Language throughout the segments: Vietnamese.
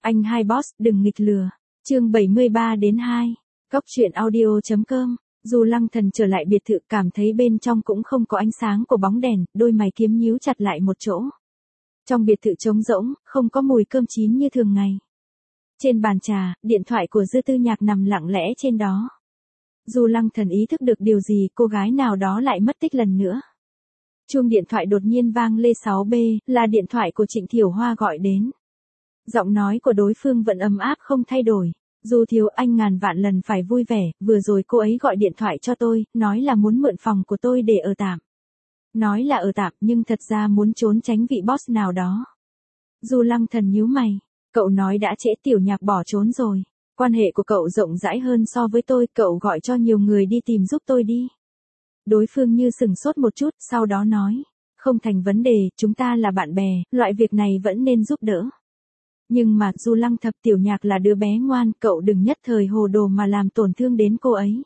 Anh hai boss đừng nghịch lừa. Chương 73 đến 2. Cóc truyện audio.com. Du Lăng Thần trở lại biệt thự cảm thấy bên trong cũng không có ánh sáng của bóng đèn, đôi mày kiếm nhíu chặt lại một chỗ. Trong biệt thự trống rỗng, không có mùi cơm chín như thường ngày. Trên bàn trà, điện thoại của Dư Tư Nhạc nằm lặng lẽ trên đó. Du Lăng Thần ý thức được điều gì, cô gái nào đó lại mất tích lần nữa. Chuông điện thoại đột nhiên vang lên 6B, là điện thoại của Trịnh Thiểu Hoa gọi đến. Giọng nói của đối phương vẫn ấm áp không thay đổi. Du thiếu, anh ngàn vạn lần phải vui vẻ, vừa rồi cô ấy gọi điện thoại cho tôi, nói là muốn mượn phòng của tôi để ở tạm. Nói là ở tạm nhưng thật ra muốn trốn tránh vị boss nào đó. Du Lăng Thần nhíu mày, cậu nói đã trễ, Tiểu Nhạc bỏ trốn rồi. Quan hệ của cậu rộng rãi hơn so với tôi, cậu gọi cho nhiều người đi tìm giúp tôi đi. Đối phương như sừng sốt một chút, sau đó nói, không thành vấn đề, chúng ta là bạn bè, loại việc này vẫn nên giúp đỡ. Nhưng mà, Du Lăng Thập, Tiểu Nhạc là đứa bé ngoan, cậu đừng nhất thời hồ đồ mà làm tổn thương đến cô ấy.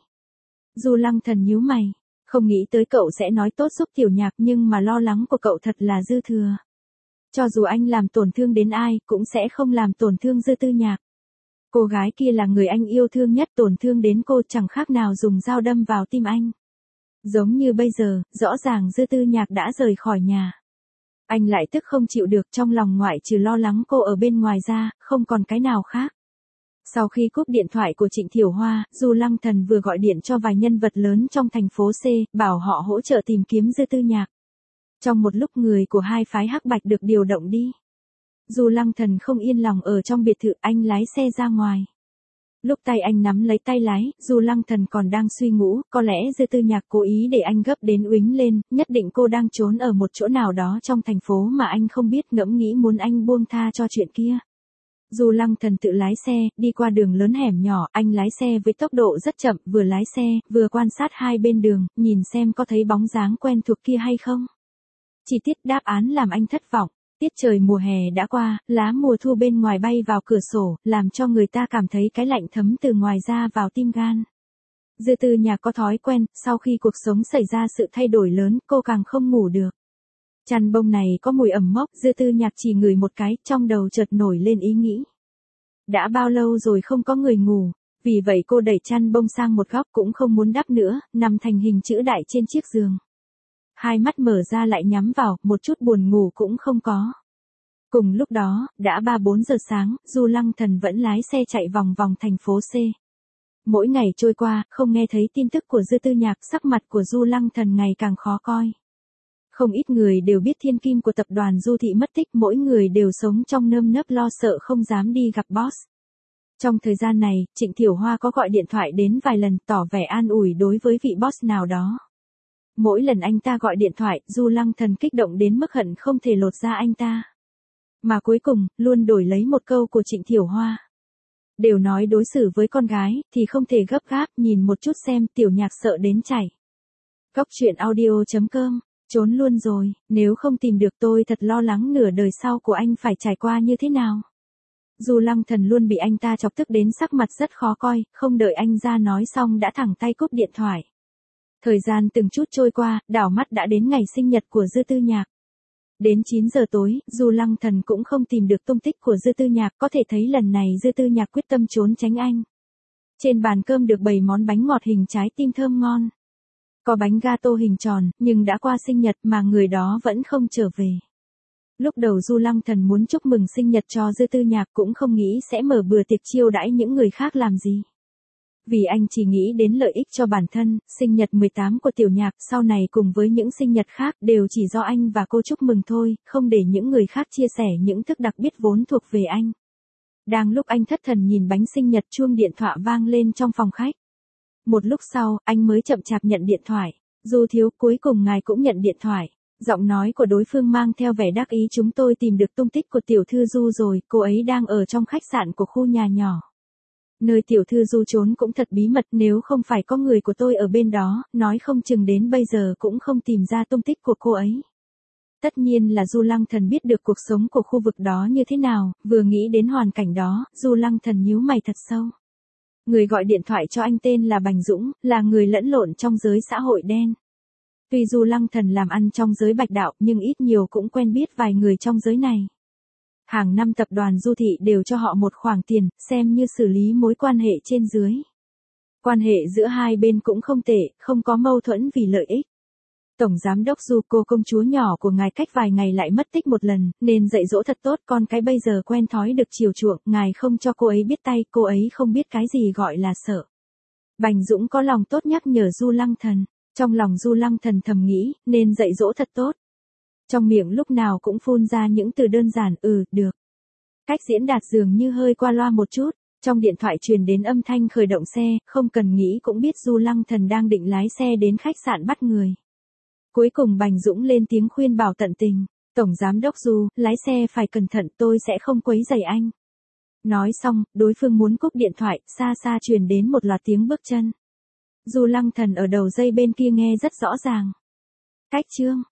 Du Lăng Thần nhíu mày, không nghĩ tới cậu sẽ nói tốt giúp Tiểu Nhạc nhưng mà lo lắng của cậu thật là dư thừa. Cho dù anh làm tổn thương đến ai, cũng sẽ không làm tổn thương Dư Tư Nhạc. Cô gái kia là người anh yêu thương nhất, tổn thương đến cô chẳng khác nào dùng dao đâm vào tim anh. Giống như bây giờ, rõ ràng Dư Tư Nhạc đã rời khỏi nhà. Anh lại tức không chịu được, trong lòng ngoại trừ lo lắng cô ở bên ngoài ra, không còn cái nào khác. Sau khi cúp điện thoại của Trịnh Thiểu Hoa, Du Lăng Thần vừa gọi điện cho vài nhân vật lớn trong thành phố C, bảo họ hỗ trợ tìm kiếm Dư Tư Nhạc. Trong một lúc người của hai phái hắc bạch được điều động đi. Du Lăng Thần không yên lòng ở trong biệt thự, anh lái xe ra ngoài. Lúc tay anh nắm lấy tay lái, Du Lăng Thần còn đang suy ngủ, có lẽ Dư Tư Nhạc cố ý để anh gấp đến uýnh lên, nhất định cô đang trốn ở một chỗ nào đó trong thành phố mà anh không biết, ngẫm nghĩ muốn anh buông tha cho chuyện kia. Du Lăng Thần tự lái xe, đi qua đường lớn hẻm nhỏ, anh lái xe với tốc độ rất chậm, vừa lái xe, vừa quan sát hai bên đường, nhìn xem có thấy bóng dáng quen thuộc kia hay không. Chi tiết đáp án làm anh thất vọng. Tiết trời mùa hè đã qua, lá mùa thu bên ngoài bay vào cửa sổ, làm cho người ta cảm thấy cái lạnh thấm từ ngoài ra vào tim gan. Dư Tư Nhạc có thói quen, sau khi cuộc sống xảy ra sự thay đổi lớn, cô càng không ngủ được. Chăn bông này có mùi ẩm mốc, Dư Tư Nhạc chỉ ngửi một cái, trong đầu chợt nổi lên ý nghĩ. Đã bao lâu rồi không có người ngủ, vì vậy cô đẩy chăn bông sang một góc cũng không muốn đắp nữa, nằm thành hình chữ đại trên chiếc giường. Hai mắt mở ra lại nhắm vào, một chút buồn ngủ cũng không có. Cùng lúc đó, đã 3-4 giờ sáng, Du Lăng Thần vẫn lái xe chạy vòng vòng thành phố C. Mỗi ngày trôi qua, không nghe thấy tin tức của Dư Tư Nhạc, sắc mặt của Du Lăng Thần ngày càng khó coi. Không ít người đều biết thiên kim của tập đoàn Du Thị mất tích, mỗi người đều sống trong nơm nớp lo sợ không dám đi gặp boss. Trong thời gian này, Trịnh Thiểu Hoa có gọi điện thoại đến vài lần tỏ vẻ an ủi đối với vị boss nào đó. Mỗi lần anh ta gọi điện thoại, Du Lăng Thần kích động đến mức hận không thể lột ra anh ta. Mà cuối cùng, luôn đổi lấy một câu của Trịnh Thiểu Hoa. Đều nói đối xử với con gái, thì không thể gấp gáp, nhìn một chút xem, Tiểu Nhạc sợ đến chảy. Cóc truyện audio.com, trốn luôn rồi, nếu không tìm được tôi thật lo lắng nửa đời sau của anh phải trải qua như thế nào. Du Lăng Thần luôn bị anh ta chọc tức đến sắc mặt rất khó coi, không đợi anh ra nói xong đã thẳng tay cúp điện thoại. Thời gian từng chút trôi qua, đảo mắt đã đến ngày sinh nhật của Dư Tư Nhạc. Đến 9 giờ tối, Du Lăng Thần cũng không tìm được tung tích của Dư Tư Nhạc, có thể thấy lần này Dư Tư Nhạc quyết tâm trốn tránh anh. Trên bàn cơm được bày món bánh ngọt hình trái tim thơm ngon. Có bánh gato hình tròn, nhưng đã qua sinh nhật mà người đó vẫn không trở về. Lúc đầu Du Lăng Thần muốn chúc mừng sinh nhật cho Dư Tư Nhạc cũng không nghĩ sẽ mở bữa tiệc chiêu đãi những người khác làm gì. Vì anh chỉ nghĩ đến lợi ích cho bản thân, sinh nhật 18 của Tiểu Nhạc sau này cùng với những sinh nhật khác đều chỉ do anh và cô chúc mừng thôi, không để những người khác chia sẻ những thức đặc biệt vốn thuộc về anh. Đang lúc anh thất thần nhìn bánh sinh nhật, chuông điện thoại vang lên trong phòng khách. Một lúc sau, anh mới chậm chạp nhận điện thoại. Du thiếu, cuối cùng ngài cũng nhận điện thoại. Giọng nói của đối phương mang theo vẻ đắc ý, chúng tôi tìm được tung tích của tiểu thư Du rồi, cô ấy đang ở trong khách sạn của khu nhà nhỏ. Nơi tiểu thư Du trốn cũng thật bí mật, nếu không phải có người của tôi ở bên đó, nói không chừng đến bây giờ cũng không tìm ra tung tích của cô ấy. Tất nhiên là Du Lăng Thần biết được cuộc sống của khu vực đó như thế nào, vừa nghĩ đến hoàn cảnh đó, Du Lăng Thần nhíu mày thật sâu. Người gọi điện thoại cho anh tên là Bành Dũng, là người lẫn lộn trong giới xã hội đen. Tuy Du Lăng Thần làm ăn trong giới bạch đạo nhưng ít nhiều cũng quen biết vài người trong giới này. Hàng năm tập đoàn Du Thị đều cho họ một khoản tiền, xem như xử lý mối quan hệ trên dưới. Quan hệ giữa hai bên cũng không tệ, không có mâu thuẫn vì lợi ích. Tổng giám đốc Du, cô công chúa nhỏ của ngài cách vài ngày lại mất tích một lần, nên dạy dỗ thật tốt, con cái bây giờ quen thói được chiều chuộng, ngài không cho cô ấy biết tay, cô ấy không biết cái gì gọi là sợ. Bành Dũng có lòng tốt nhắc nhở Du Lăng Thần, trong lòng Du Lăng Thần thầm nghĩ, nên dạy dỗ thật tốt. Trong miệng lúc nào cũng phun ra những từ đơn giản, được. Cách diễn đạt dường như hơi qua loa một chút. Trong điện thoại truyền đến âm thanh khởi động xe, không cần nghĩ cũng biết Du Lăng Thần đang định lái xe đến khách sạn bắt người. Cuối cùng Bành Dũng lên tiếng khuyên bảo tận tình. Tổng giám đốc Du, lái xe phải cẩn thận, tôi sẽ không quấy rầy anh. Nói xong, đối phương muốn cúp điện thoại, xa xa truyền đến một loạt tiếng bước chân. Du Lăng Thần ở đầu dây bên kia nghe rất rõ ràng. Cách chương